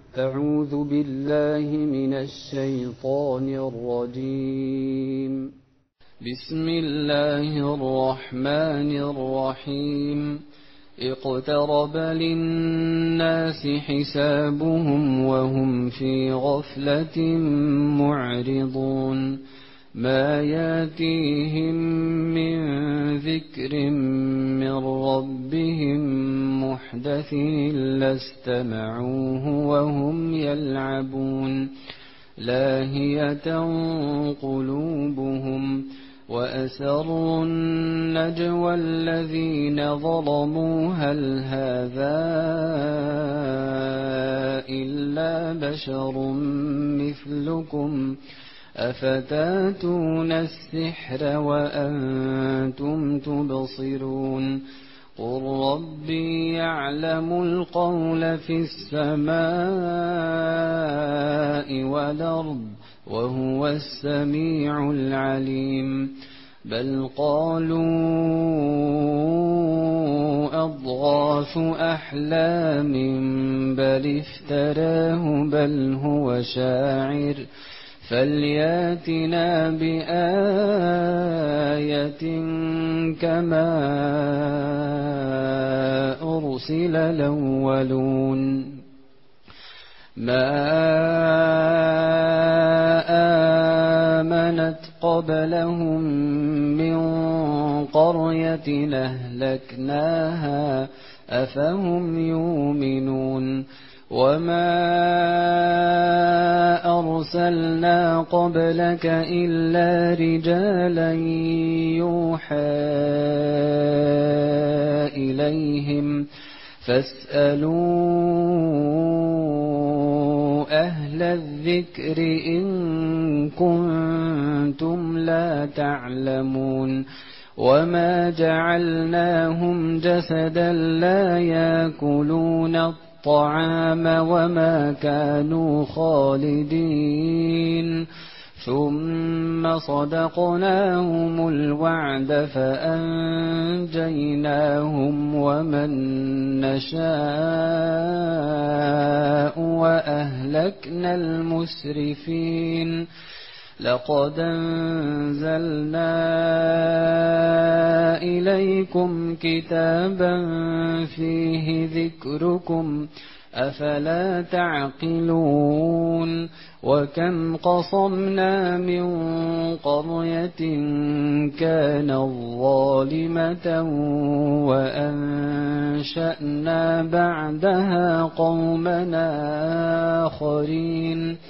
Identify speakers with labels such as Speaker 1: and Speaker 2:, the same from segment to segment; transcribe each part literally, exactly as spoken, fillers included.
Speaker 1: أعوذ بالله من الشيطان الرجيم. بسم الله الرحمن الرحيم. اقترب للناس حسابهم وهم في غفلة معرضون. ما ياتيهم من ذكر من ربهم محدث إلا استمعوه وهم يلعبون. لاهية قلوبهم وأسروا النجوى الذين ظلموا هل هذا إلا بشر مثلكم أفتاتون السحر وأنتم تبصرون. قل ربي يعلم القول في السماء والأرض وهو السميع العليم. بل قالوا أضغاث أحلام بل افتراه بل هو شاعر فلياتنا بآية كما أرسل الأولون. ما آمنت قبلهم من قرية أهلكناها أفهم يؤمنون. وما أرسلنا قبلك إلا رجالا يوحى إليهم فاسألوا أهل الذكر إن كنتم لا تعلمون. وما جعلناهم جسدا لا يأكلون الطعام وما كانوا خالدين. ثم صدقناهم الوعد فأنجيناهم ومن نشاء وأهلكنا المسرفين. لقد أنزلنا إليكم كتابا فيه ذكركم أفلا تعقلون. وكم قصمنا من قرية كانت ظالمة وأنشأنا بعدها قومنا آخرين.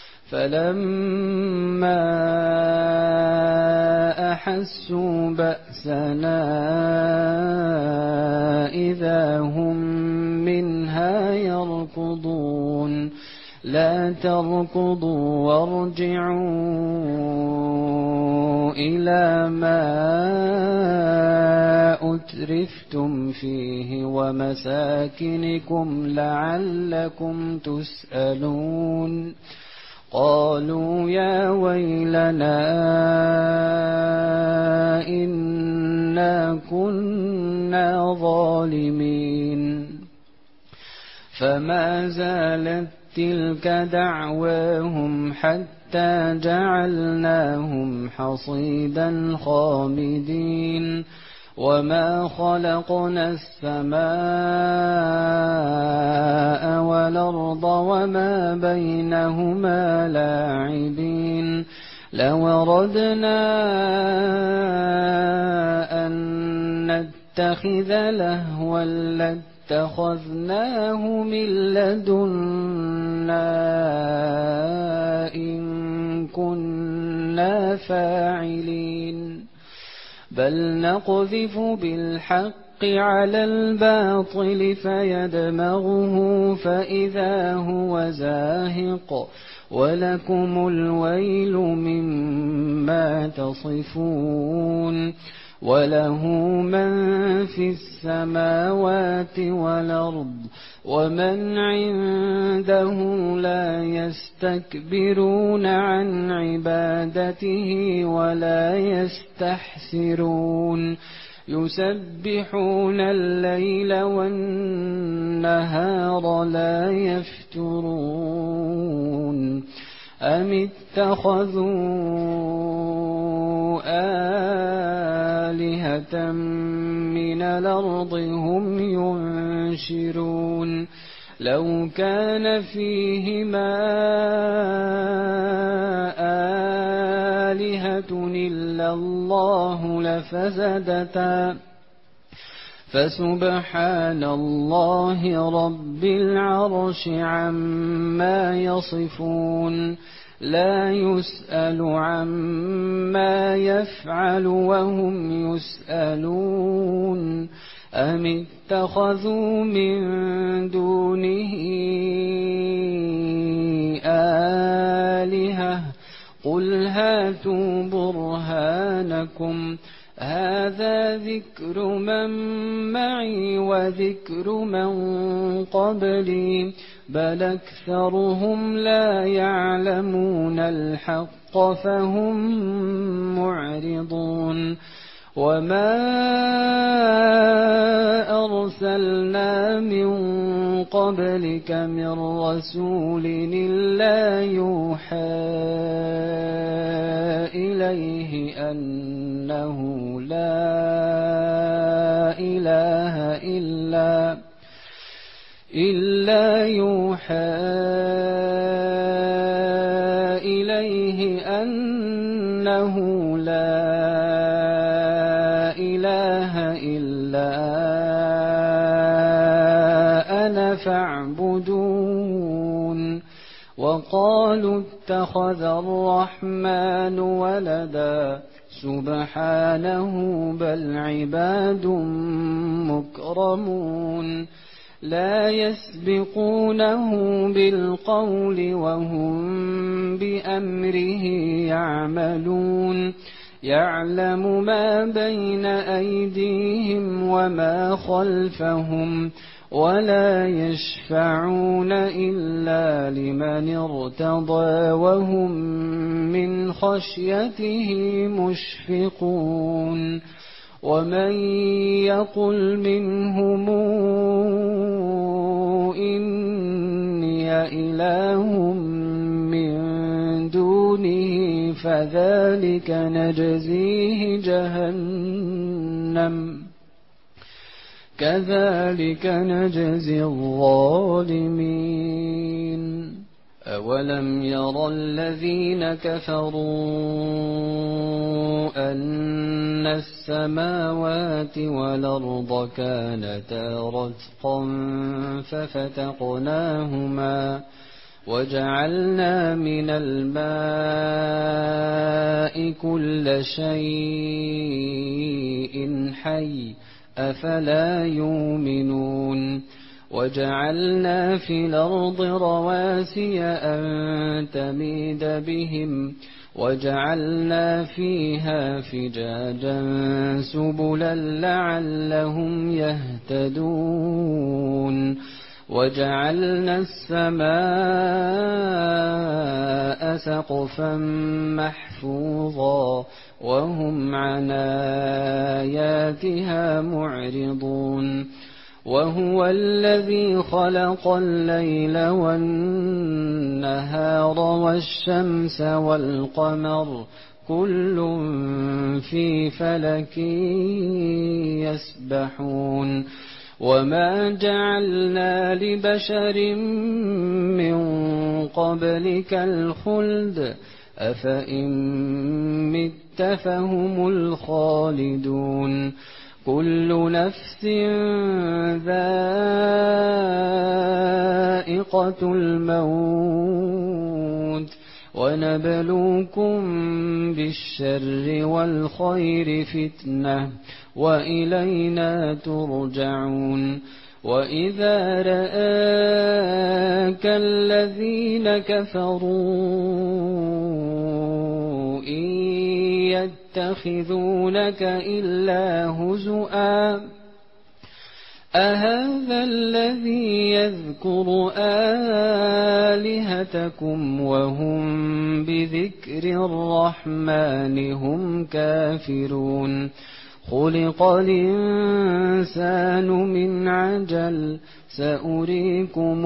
Speaker 1: فلما أحسوا بأسنا إذا هم منها يركضون. لا تركضوا وارجعوا إلى ما أترفتم فيه ومساكنكم لعلكم تسألون. قالوا يا ويلنا إنا كنا ظالمين. فما زالت تلك دعواهم حتى جعلناهم حصيدا خامدين. وما خلقنا السماء والأرض وما بينهما لاعبين. لو أردنا أن نتخذ لهوا لاتخذناه من لدنا إن كنا فاعلين. بل نقذف بالحق على الباطل فيدمغه فإذا هو زاهق ولكم الويل مما تصفون. وله من في السماوات والأرض ومن عنده لا يستكبرون عن عبادته ولا يستحسرون. يسبحون الليل والنهار لا يفترون أم اتخذوا آلهة من الأرض هم ينشرون لو كان فيهما آلهة إلا الله لفسدتا فسبحان الله رب العرش عما يصفون لا يسأل عما يفعل وهم يسألون أم اتخذوا من دونه آلهة قل هاتوا برهانكم هذا ذكر من معي وذكر من قبلي بل أكثرهم لا يعلمون الحق فهم معرضون وما أرسلنا من قبلك من رسول إلا يوحى إليه أنه لا إله إلا إلا يوحى إليه أنه لا إله إلا أنا فاعبدون وقالوا اتخذ الرحمن ولدا سبحانه بل عباد مكرمون لا يسبقونه بالقول وهم بأمره يعملون يعلم ما بين أيديهم وما خلفهم ولا يشفعون إلا لمن ارتضى وهم من خشيته مشفقون ومن يقل منهم إني إله من دونه فذلك نجزيه جهنم كذلك نجزي الظالمين أولم ير الذين كفروا أن السماوات والأرض كانتا رتقا ففتقناهما وجعلنا من الماء كل شيء حي أفلا يؤمنون وجعلنا في الأرض رواسي أن تميد بهم وجعلنا فيها فجاجا سبلا لعلهم يهتدون وجعلنا السماء سقفا محفوظا وهم عن آياتها معرضون وهو الذي خلق الليل والنهار والشمس والقمر كل في فلك يسبحون وما جعلنا لبشر من قبلك الخلد أفإن مت فهم الخالدون كل نفس ذائقة الموت ونبلوكم بالشر والخير فتنة وإلينا ترجعون وإذا رآك الذين كفروا إن يتخذونك إلا هزؤا أهذا الذي يذكر آلهتكم وهم بذكر الرحمن هم كافرون خلق الإنسان من عجل سأريكم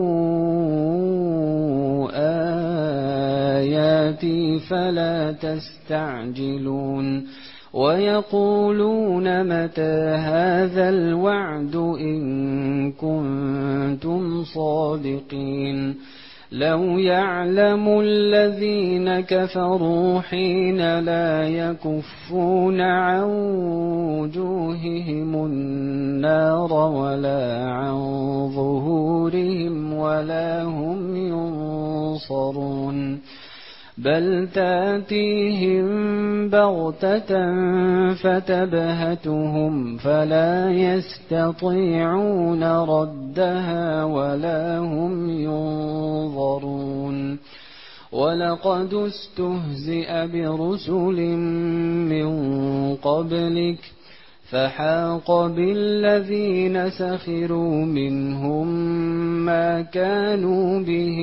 Speaker 1: آياتي فلا تستعجلون ويقولون متى هذا الوعد إن كنتم صادقين لو يعلم الذين كفروا حين لا يكفون عن وجوههم النار ولا عن ظهورهم ولا هم ينصرون بل تاتيهم بغتة فتبهتهم فلا يستطيعون ردها ولا هم ينظرون ولقد استهزئ برسل من قبلك فحاق بالذين سخروا منهم ما كانوا به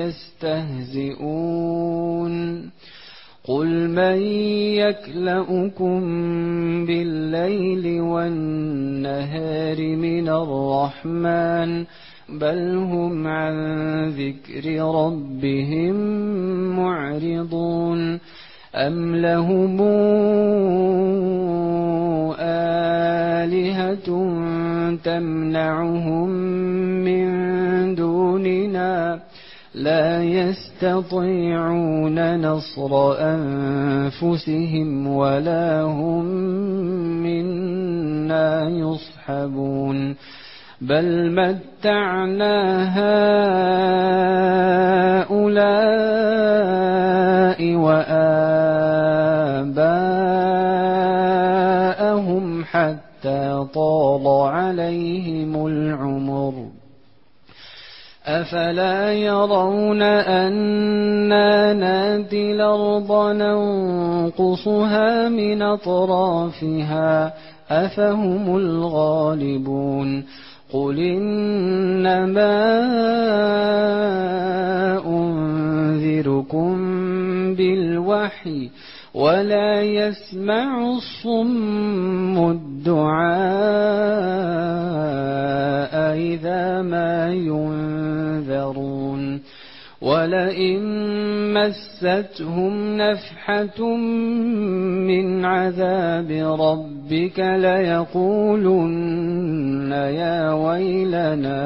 Speaker 1: يستهزئون قل من يكلؤكم بالليل والنهار من الرحمن بل هم عن ذكر ربهم معرضون أم لهم آلهة تمنعهم من دوننا لا يستطيعون نصر أنفسهم ولا هم منا يصحبون بل متعنا هؤلاء وآباءهم حتى طال عليهم العمر أفلا يرون أنا ناتي الأرض ننقصها من أطرافها أفهم الغالبون قل إنما أنذركم بالوحي ولا يسمع الصم الدعاء إذا ما ينذرون ولئن مستهم نفحة من عذاب ربك ليقولن يا ويلنا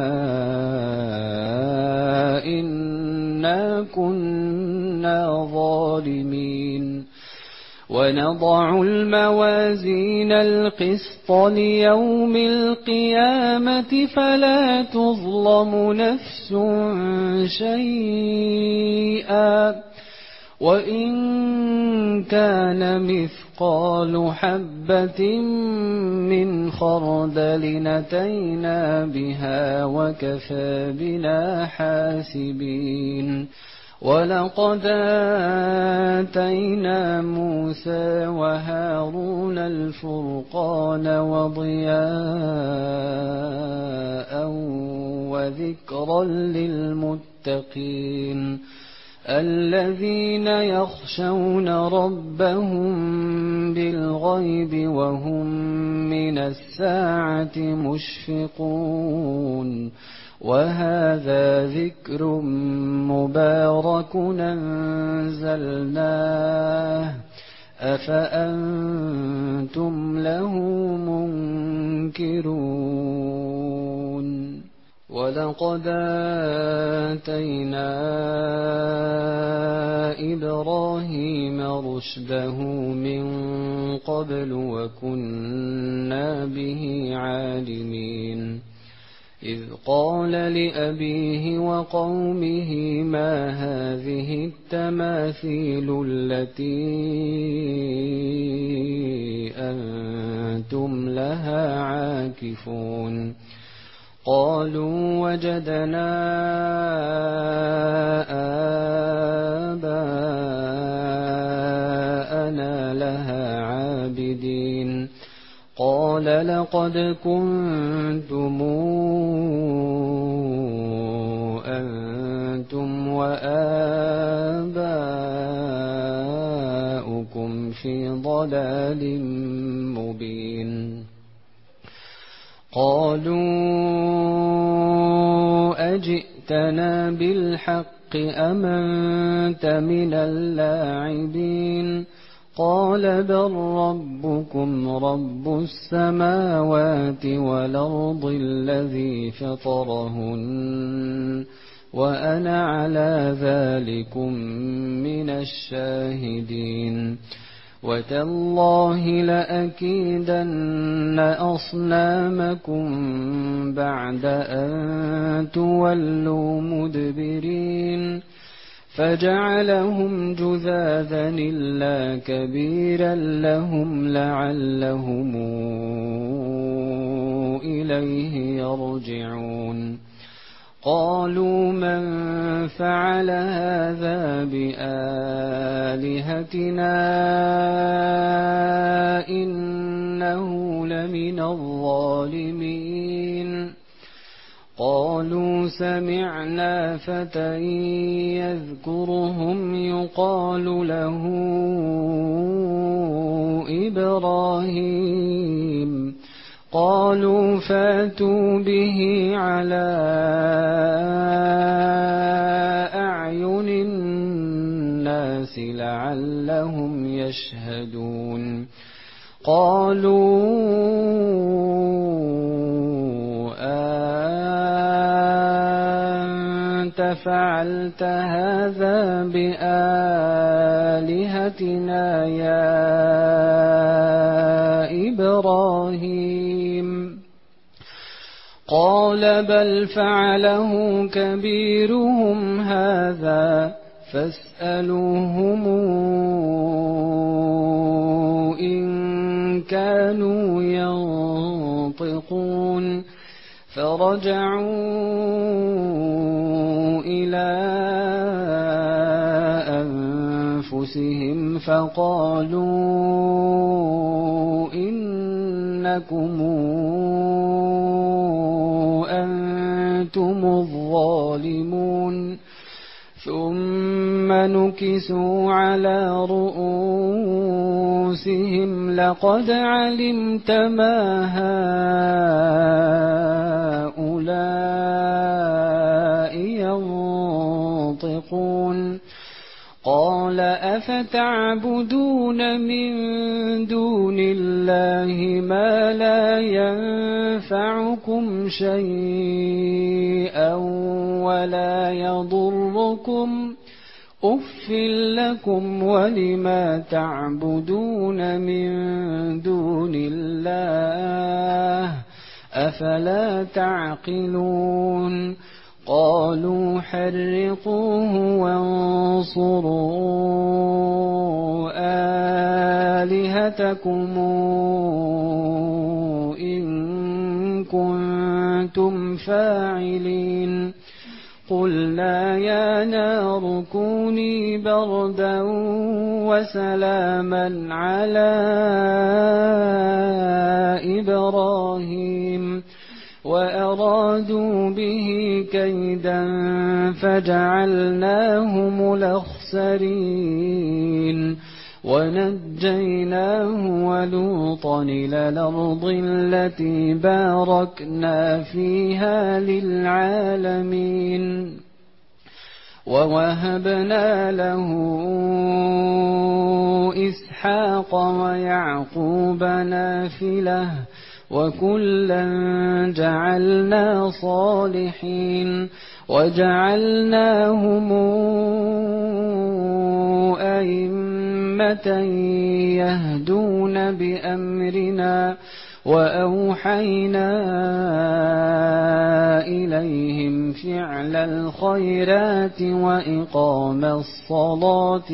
Speaker 1: إنا كنا ظالمين ونضع الموازين القسط ليوم القيامة فلا تظلم نفس شيئا وإن كان مثقال حبة من خردل أتينا بها وكفى بنا حاسبين ولقد آتينا موسى وهارون الفرقان وضياء وذكرا للمتقين الذين يخشون ربهم بالغيب وهم من الساعة مشفقون وهذا ذكر مبارك أنزلناه أفأنتم له منكرون ولقد آتينا إبراهيم رشده من قبل وكنا به عالمين إذ قال لأبيه وقومه ما هذه التماثيل التي أنتم لها عاكفون قالوا وجدنا آباءنا لها عابدين قال لقد كنتم أنتم وآباؤكم في ضلال مبين قالوا أجئتنا بالحق أم أنت من اللاعبين قال بل ربكم رب السماوات والأرض الذي فطرهن وأنا على ذلكم من الشاهدين وتالله لأكيدن أصنامكم بعد أن تولوا مدبرين فجعلهم جذاذا إلا كبيرا لهم لعلهم إليه يرجعون قالوا من فعل هذا بآلهتنا إنه لمن الظالمين قالوا سمعنا فتى يذكرهم يقال له إبراهيم قالوا فاتوا به على أعين الناس لعلهم يشهدون قالوا أنت فعلت هذا بآلهتنا يا إبراهيم قال بل فعله كبيرهم هذا فاسألوهم إن كانوا ينطقون فرجعوا إلى أنفسهم فقالوا إنكم أنتم الظالمون ثم نكسوا على رؤوسهم لقد علمت ما هؤلاء ينطقون قال أفتعبدون من دون الله ما لا ينفعكم شيئا ولا يضركم أف لكم ولما تعبدون من دون الله أفلا تعقلون قالوا حرقوه وانصروا آلهتكم إن كنتم فاعلين قلنا يا نار كوني بردا وسلاما على إبراهيم وأرادوا به كيدا فجعلناهم الأخسرين ونجيناه ولوطا إلى الأرض التي باركنا فيها للعالمين ووهبنا له إسحاق ويعقوب نافلة وكلا جعلنا صالحين وجعلناهم أئمة يهدون بأمرنا وأوحينا إليهم فعل الخيرات وإقام الصلاة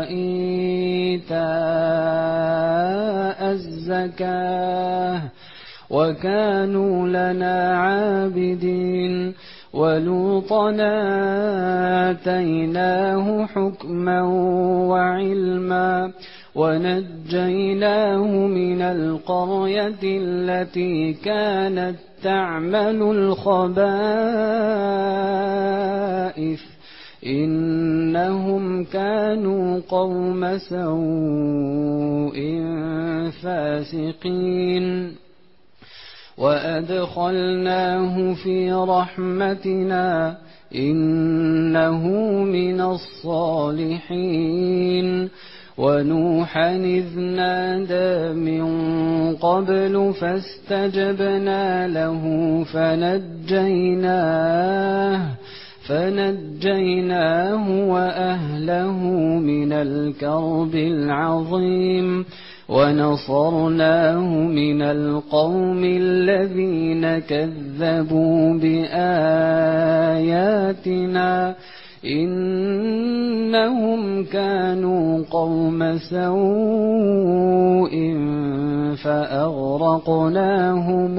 Speaker 1: وإيتاء الزكاة وكانوا لنا عابدين ولوطا آتيناه حكما وعلما ونجيناه من القرية التي كانت تعمل الخبائث إنهم كانوا قوم سوء فاسقين وأدخلناه في رحمتنا إنه من الصالحين ونوحا إذ نادى من قبل فاستجبنا له فنجيناه فنجيناه وأهله من الكرب العظيم ونصرناه من القوم الذين كذبوا بآياتنا إنهم كانوا قوم سوء فأغرقناهم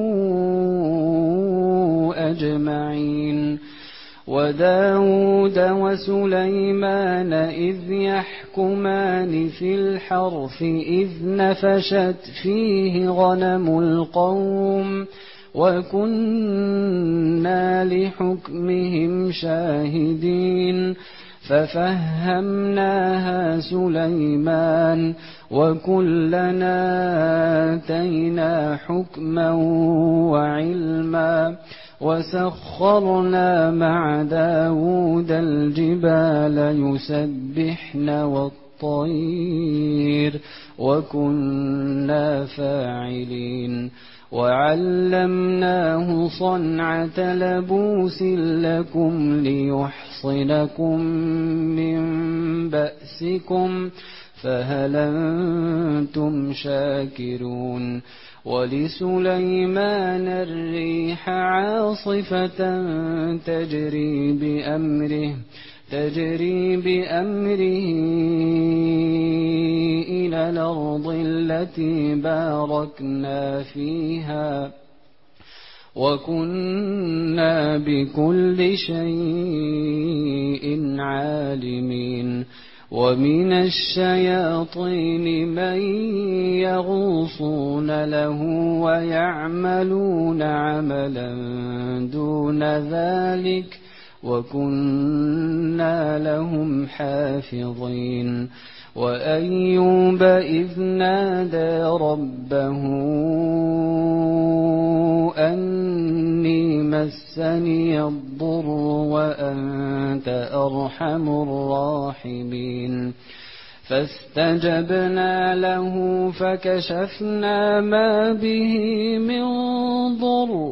Speaker 1: أجمعين وداود وسليمان إذ يحكمان في الحرث إذ نفشت فيه غنم القوم وكنا لحكمهم شاهدين ففهمناها سليمان وكلنا آتينا حكما وعلما وسخرنا مع داود الجبال يسبحن والطير وكنا فاعلين وعلمناه صنعة لبوس لكم ليحصنكم من بأسكم فهل أنتم شاكرون ولسليمان الريح عاصفة تجري بأمره تجري بأمره إلى الأرض التي باركنا فيها وكنا بكل شيء عالمين ومن الشياطين من يغوصون له ويعملون عملا دون ذلك وكنا لهم حافظين وأيوب إذ نادى ربه أني مسني الضر وأنت أرحم الراحمين فاستجبنا له فكشفنا ما به من ضر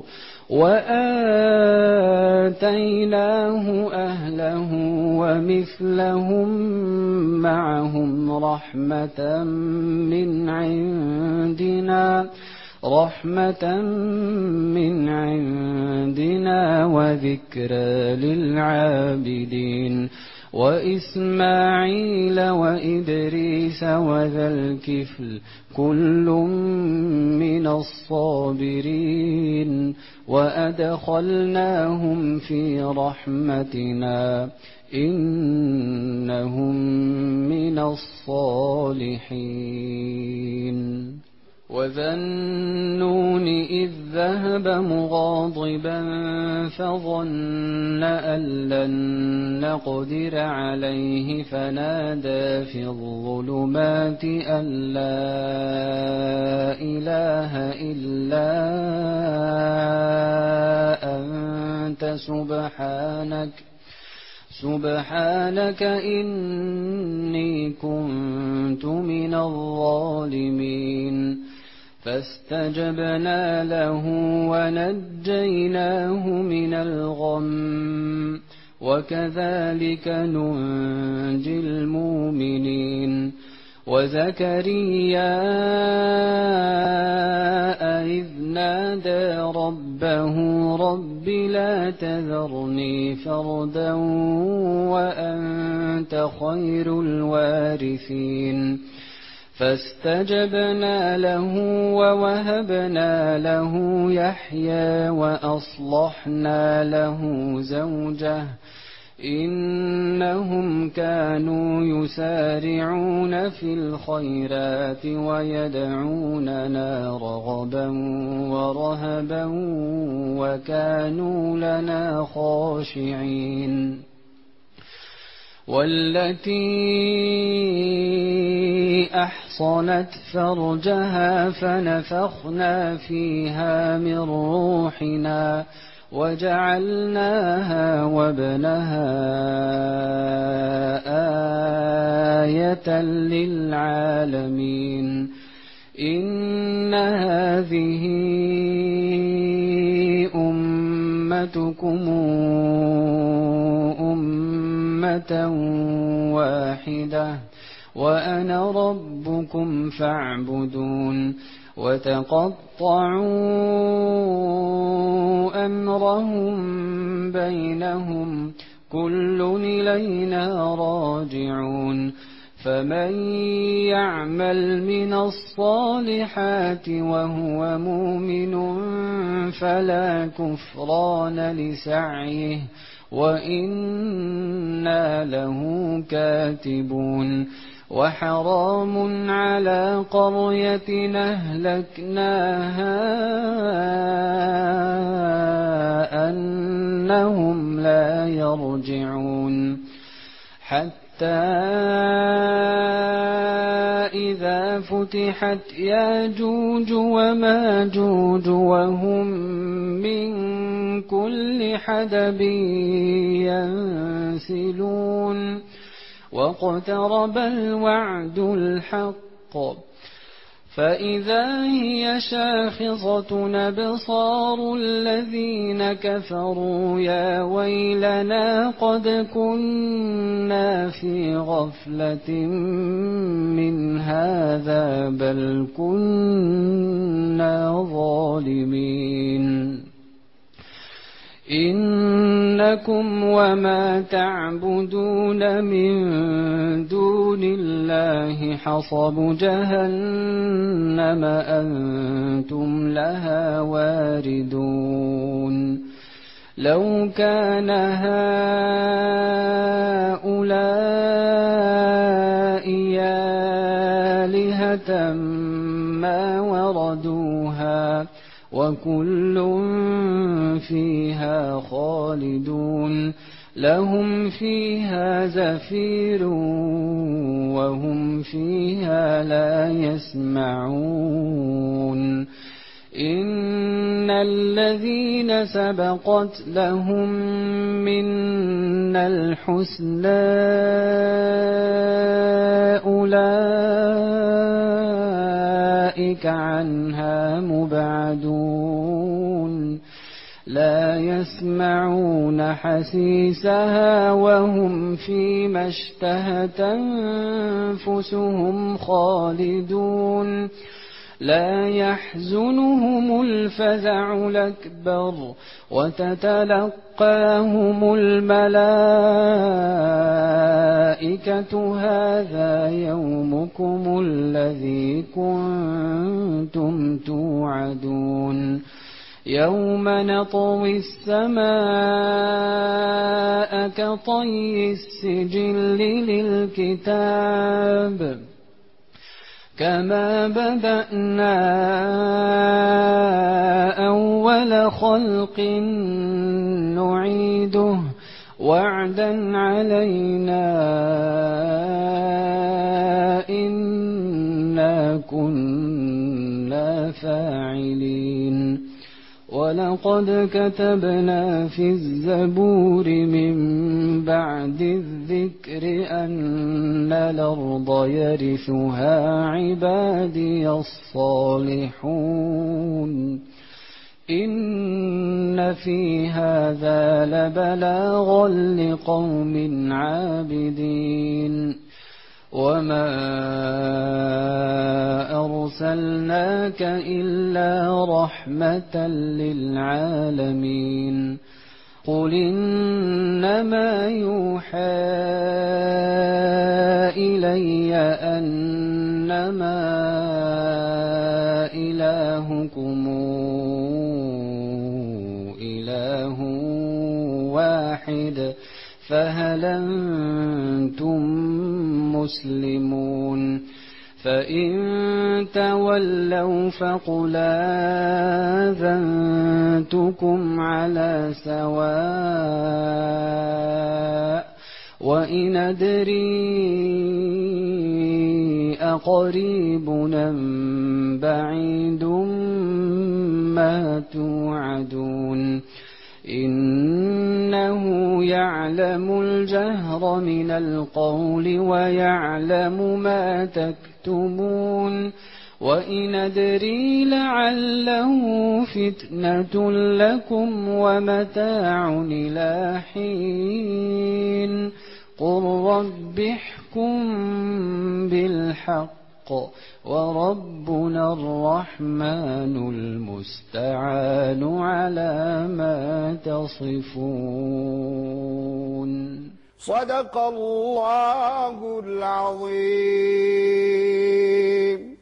Speaker 1: وآتيناه أهله ومثلهم معهم رحمة من عندنا رحمة من عندنا وذكرى للعابدين وإسماعيل وإدريس وذا الكفل كل من الصابرين وأدخلناهم في رحمتنا إنهم من الصالحين وذا النون إذ ذهب مغاضبا فظن أن لن نقدر عليه فنادى في الظلمات أن لا إله إلا أنت سبحانك سبحانك إني كنت من الظالمين فاستجبنا له ونجيناه من الغم وكذلك ننجي المؤمنين وزكريا إذ نادى ربه رب لا تذرني فردا وأنت خير الوارثين فاستجبنا له ووهبنا له يحيى وأصلحنا له زوجه إنهم كانوا يسارعون في الخيرات ويدعوننا رغبا والتي أحصنت فرجها فنفخنا فيها من روحنا وجعلناها وابنها آية للعالمين إن هذه أمتكم أمة واحدة وأنا ربكم فاعبدون وتقطعوا أمرهم بينهم كل إلينا راجعون فمن يعمل من الصالحات وهو مؤمن فلا كفران لسعيه وإنا له كاتبون وحرام على قرية أهلكناها أنهم لا يرجعون حتى إذا فتحت ياجوج وماجوج وهم من كل حدب ينسلون واقترب الوعد الحق فإذا هي شاخصة أبصار الذين كفروا يا ويلنا قد كنا في غفلة من هذا بل كنا ظالمين إنكم وما تعبدون من دون الله حصب جهنم أنتم لها واردون لو كان هؤلاء آلهة ما وردوها وكل فيها خالدون لهم فيها زفير وهم فيها لا يسمعون إن الذين سبقت لهم منا الحسنى أولئك عنها مبعدون لا يسمعون حسيسها وهم فيما اشتهت أنفسهم خالدون لا يحزنهم الفزع الأكبر وتتلقاهم الملائكة هذا يومكم الذي كنتم توعدون يوم نطوي السماء كطي السجل للكتاب كما بدأنا أول خلق نعيده وعدا علينا إنا كنا فاعلين ولقد كتبنا في الزبور من بعد الذكر أن الأرض يرثها عبادي الصالحون إن في هذا لبلاغا لقوم عابدين وما أرسلناك إلا رحمة للعالمين قل إنما يوحى إلي أنما إلهكم إله واحد فهل أنتم مسلمون فإن تولوا فقل آذنتكم على سواء وإن أدري أقريب أم بعيد ما توعدون إنه يعلم الجهر من القول ويعلم ما تكتمون وإن أدري لعله فتنة لكم ومتاع إلى حين قل رب احكم بالحق وربنا الرحمن المستعان على ما تصفون.
Speaker 2: صدق الله العظيم.